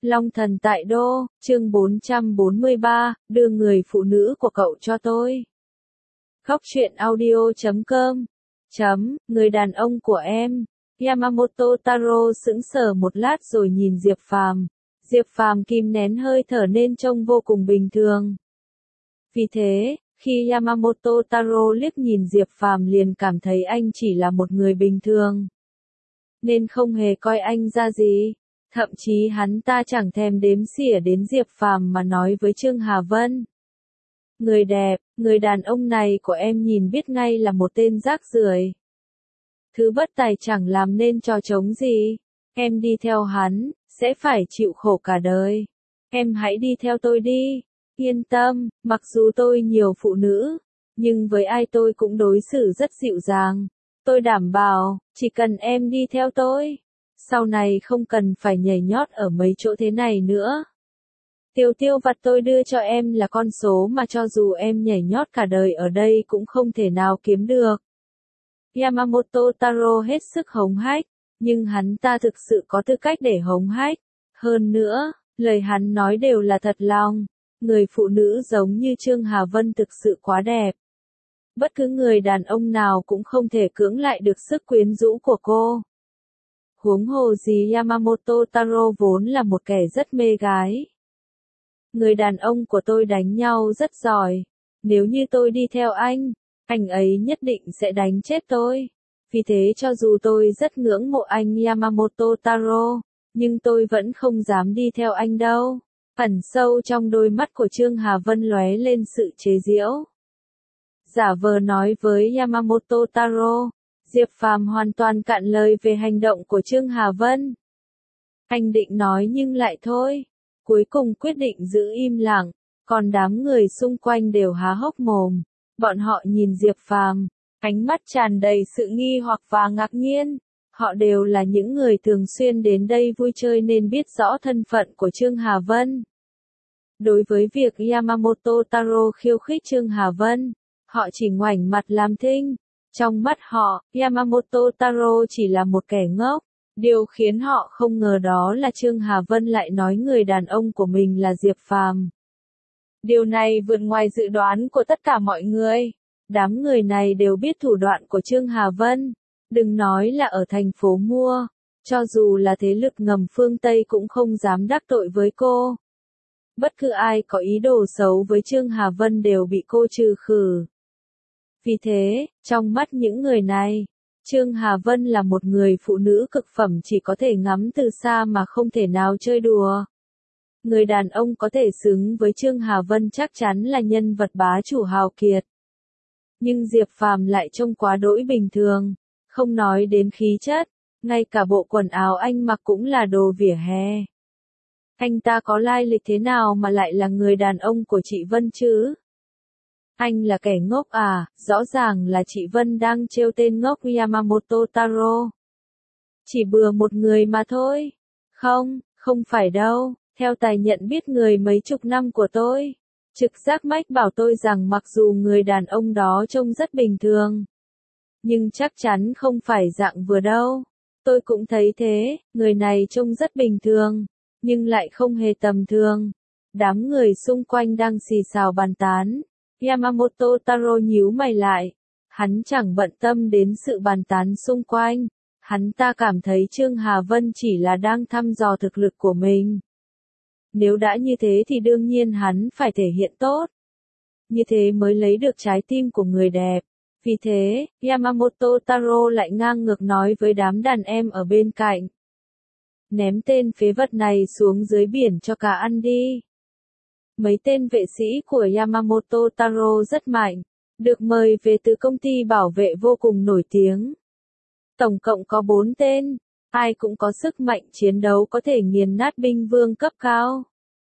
Long thần tại đô, chương 443, đưa người phụ nữ của cậu cho tôi. Khóc chuyện audio.com. Người đàn ông của em. Yamamoto Taro sững sờ một lát rồi nhìn Diệp Phàm. Diệp Phàm kìm nén hơi thở nên trông vô cùng bình thường. Vì thế, khi Yamamoto Taro liếc nhìn Diệp Phàm liền cảm thấy anh chỉ là một người bình thường, nên không hề coi anh ra gì. Thậm chí hắn ta chẳng thèm đếm xỉa đến Diệp Phàm mà nói với Trương Hà Vân. Người đẹp, người đàn ông này của em nhìn biết ngay là một tên rác rưởi. Thứ bất tài chẳng làm nên trò trống gì. Em đi theo hắn, sẽ phải chịu khổ cả đời. Em hãy đi theo tôi đi. Yên tâm, mặc dù tôi nhiều phụ nữ, nhưng với ai tôi cũng đối xử rất dịu dàng. Tôi đảm bảo, chỉ cần em đi theo tôi, sau này không cần phải nhảy nhót ở mấy chỗ thế này nữa. Tiêu vặt tôi đưa cho em là con số mà cho dù em nhảy nhót cả đời ở đây cũng không thể nào kiếm được. Yamamoto Taro hết sức hống hách, nhưng hắn ta thực sự có tư cách để hống hách. Hơn nữa, lời hắn nói đều là thật lòng. Người phụ nữ giống như Trương Hà Vân thực sự quá đẹp. Bất cứ người đàn ông nào cũng không thể cưỡng lại được sức quyến rũ của cô. Huống hồ gì Yamamoto Taro vốn là một kẻ rất mê gái. Người đàn ông của tôi đánh nhau rất giỏi. Nếu như tôi đi theo anh ấy nhất định sẽ đánh chết tôi. Vì thế cho dù tôi rất ngưỡng mộ anh Yamamoto Taro, nhưng tôi vẫn không dám đi theo anh đâu. Ẩn sâu trong đôi mắt của Trương Hà Vân lóe lên sự chế giễu. Giả vờ nói với Yamamoto Taro, Diệp Phàm hoàn toàn cạn lời về hành động của Trương Hà Vân. Anh định nói nhưng lại thôi. Cuối cùng quyết định giữ im lặng, còn đám người xung quanh đều há hốc mồm. Bọn họ nhìn Diệp Phàm, ánh mắt tràn đầy sự nghi hoặc và ngạc nhiên. Họ đều là những người thường xuyên đến đây vui chơi nên biết rõ thân phận của Trương Hà Vân. Đối với việc Yamamoto Taro khiêu khích Trương Hà Vân, họ chỉ ngoảnh mặt làm thinh. Trong mắt họ, Yamamoto Taro chỉ là một kẻ ngốc. Điều khiến họ không ngờ đó là Trương Hà Vân lại nói người đàn ông của mình là Diệp Phàm. Điều này vượt ngoài dự đoán của tất cả mọi người. Đám người này đều biết thủ đoạn của Trương Hà Vân. Đừng nói là ở thành phố Mua, cho dù là thế lực ngầm phương Tây cũng không dám đắc tội với cô. Bất cứ ai có ý đồ xấu với Trương Hà Vân đều bị cô trừ khử. Vì thế, trong mắt những người này, Trương Hà Vân là một người phụ nữ cực phẩm chỉ có thể ngắm từ xa mà không thể nào chơi đùa. Người đàn ông có thể xứng với Trương Hà Vân chắc chắn là nhân vật bá chủ hào kiệt. Nhưng Diệp Phàm lại trông quá đỗi bình thường, không nói đến khí chất, ngay cả bộ quần áo anh mặc cũng là đồ vỉa hè. Anh ta có lai lịch thế nào mà lại là người đàn ông của chị Vân chứ? Anh là kẻ ngốc à? Rõ ràng là chị Vân đang trêu tên ngốc Yamamoto Taro. Chỉ bừa một người mà thôi. Không phải đâu. Theo tài nhận biết người mấy chục năm của tôi, trực giác mách bảo tôi rằng mặc dù người đàn ông đó trông rất bình thường, nhưng chắc chắn không phải dạng vừa đâu. Tôi cũng thấy thế, người này trông rất bình thường, nhưng lại không hề tầm thường. Đám người xung quanh đang xì xào bàn tán. Yamamoto Taro nhíu mày lại. Hắn chẳng bận tâm đến sự bàn tán xung quanh. Hắn ta cảm thấy Trương Hà Vân chỉ là đang thăm dò thực lực của mình. Nếu đã như thế thì đương nhiên hắn phải thể hiện tốt. Như thế mới lấy được trái tim của người đẹp. Vì thế, Yamamoto Taro lại ngang ngược nói với đám đàn em ở bên cạnh. Ném tên phế vật này xuống dưới biển cho cá ăn đi. Mấy tên vệ sĩ của Yamamoto Taro rất mạnh, được mời về từ công ty bảo vệ vô cùng nổi tiếng. Tổng cộng có 4 tên, ai cũng có sức mạnh chiến đấu có thể nghiền nát binh vương cấp cao.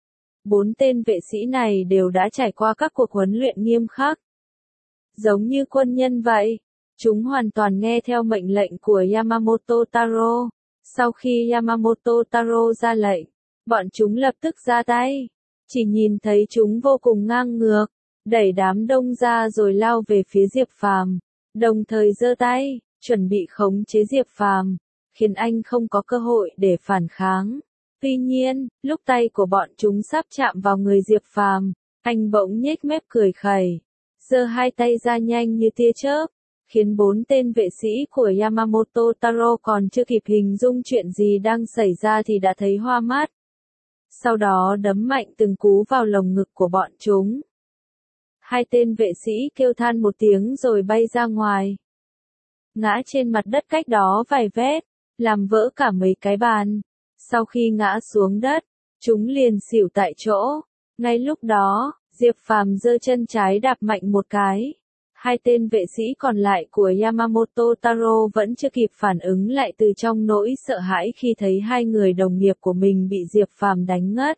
4 tên vệ sĩ này đều đã trải qua các cuộc huấn luyện nghiêm khắc. Giống như quân nhân vậy, chúng hoàn toàn nghe theo mệnh lệnh của Yamamoto Taro. Sau khi Yamamoto Taro ra lệnh, bọn chúng lập tức ra tay. Chỉ nhìn thấy chúng vô cùng ngang ngược, đẩy đám đông ra rồi lao về phía Diệp Phàm, đồng thời giơ tay, chuẩn bị khống chế Diệp Phàm, khiến anh không có cơ hội để phản kháng. Tuy nhiên, lúc tay của bọn chúng sắp chạm vào người Diệp Phàm, anh bỗng nhếch mép cười khẩy, giơ hai tay ra nhanh như tia chớp, khiến 4 tên vệ sĩ của Yamamoto Taro còn chưa kịp hình dung chuyện gì đang xảy ra thì đã thấy hoa mắt. Sau đó đấm mạnh từng cú vào lồng ngực của bọn chúng. Hai tên vệ sĩ kêu than một tiếng rồi bay ra ngoài. Ngã trên mặt đất cách đó vài vét, làm vỡ cả mấy cái bàn. Sau khi ngã xuống đất, chúng liền xỉu tại chỗ. Ngay lúc đó, Diệp Phàm giơ chân trái đạp mạnh một cái. Hai tên vệ sĩ còn lại của Yamamoto Taro vẫn chưa kịp phản ứng lại từ trong nỗi sợ hãi khi thấy hai người đồng nghiệp của mình bị Diệp Phàm đánh ngất.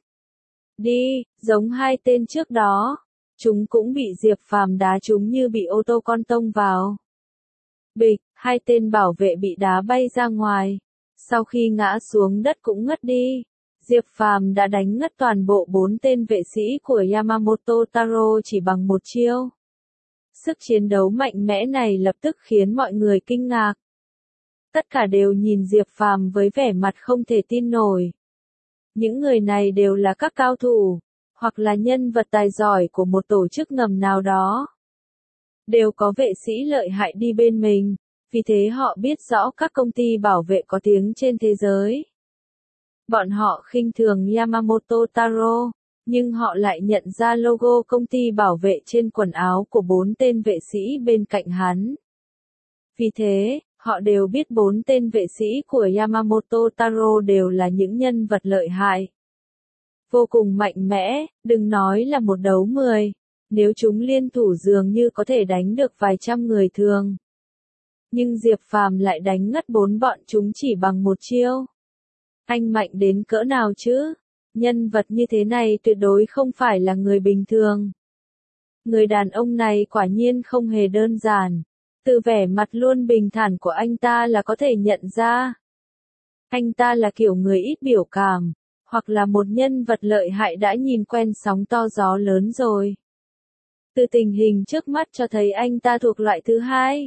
Đi, giống hai tên trước đó, chúng cũng bị Diệp Phàm đá trúng như bị ô tô con tông vào. Bịch, hai tên bảo vệ bị đá bay ra ngoài. Sau khi ngã xuống đất cũng ngất đi. Diệp Phàm đã đánh ngất toàn bộ 4 tên vệ sĩ của Yamamoto Taro chỉ bằng một chiêu. Sức chiến đấu mạnh mẽ này lập tức khiến mọi người kinh ngạc. Tất cả đều nhìn Diệp Phàm với vẻ mặt không thể tin nổi. Những người này đều là các cao thủ, hoặc là nhân vật tài giỏi của một tổ chức ngầm nào đó. Đều có vệ sĩ lợi hại đi bên mình, vì thế họ biết rõ các công ty bảo vệ có tiếng trên thế giới. Bọn họ khinh thường Yamamoto Taro, nhưng họ lại nhận ra logo công ty bảo vệ trên quần áo của 4 tên vệ sĩ bên cạnh hắn. Vì thế, họ đều biết 4 tên vệ sĩ của Yamamoto Taro đều là những nhân vật lợi hại. Vô cùng mạnh mẽ, đừng nói là một đấu 10, nếu chúng liên thủ dường như có thể đánh được vài trăm người thường. Nhưng Diệp Phàm lại đánh ngất 4 bọn chúng chỉ bằng một chiêu. Anh mạnh đến cỡ nào chứ? Nhân vật như thế này tuyệt đối không phải là người bình thường. Người đàn ông này quả nhiên không hề đơn giản. Từ vẻ mặt luôn bình thản của anh ta là có thể nhận ra. Anh ta là kiểu người ít biểu cảm, hoặc là một nhân vật lợi hại đã nhìn quen sóng to gió lớn rồi. Từ tình hình trước mắt cho thấy anh ta thuộc loại thứ hai.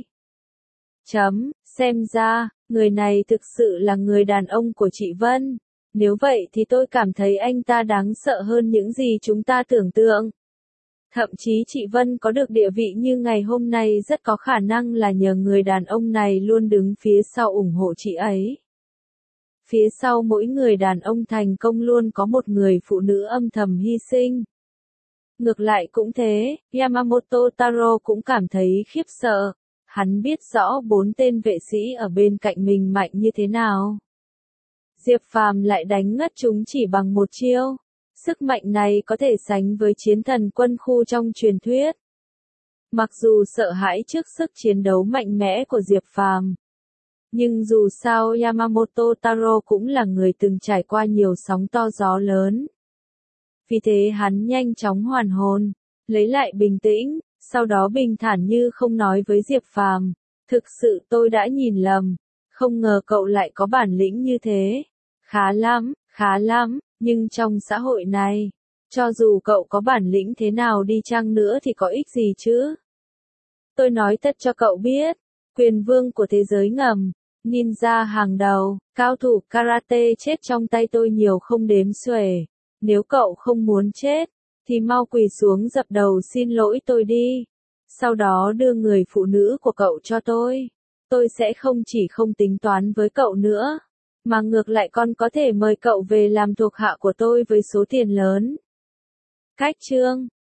Xem ra, người này thực sự là người đàn ông của chị Vân. Nếu vậy thì tôi cảm thấy anh ta đáng sợ hơn những gì chúng ta tưởng tượng. Thậm chí chị Vân có được địa vị như ngày hôm nay rất có khả năng là nhờ người đàn ông này luôn đứng phía sau ủng hộ chị ấy. Phía sau mỗi người đàn ông thành công luôn có một người phụ nữ âm thầm hy sinh. Ngược lại cũng thế, Yamamoto Taro cũng cảm thấy khiếp sợ. Hắn biết rõ 4 tên vệ sĩ ở bên cạnh mình mạnh như thế nào. Diệp Phàm lại đánh ngất chúng chỉ bằng một chiêu. Sức mạnh này có thể sánh với chiến thần quân khu trong truyền thuyết. Mặc dù sợ hãi trước sức chiến đấu mạnh mẽ của Diệp Phàm, nhưng dù sao Yamamoto Taro cũng là người từng trải qua nhiều sóng to gió lớn. Vì thế hắn nhanh chóng hoàn hồn, lấy lại bình tĩnh, sau đó bình thản như không nói với Diệp Phàm, thực sự tôi đã nhìn lầm, không ngờ cậu lại có bản lĩnh như thế. Khá lắm, nhưng trong xã hội này, cho dù cậu có bản lĩnh thế nào đi chăng nữa thì có ích gì chứ? Tôi nói thật cho cậu biết, quyền vương của thế giới ngầm, ninja hàng đầu, cao thủ karate chết trong tay tôi nhiều không đếm xuể. Nếu cậu không muốn chết, thì mau quỳ xuống dập đầu xin lỗi tôi đi. Sau đó đưa người phụ nữ của cậu cho tôi. Tôi sẽ không chỉ không tính toán với cậu nữa, mà ngược lại còn có thể mời cậu về làm thuộc hạ của tôi với số tiền lớn. Cách chương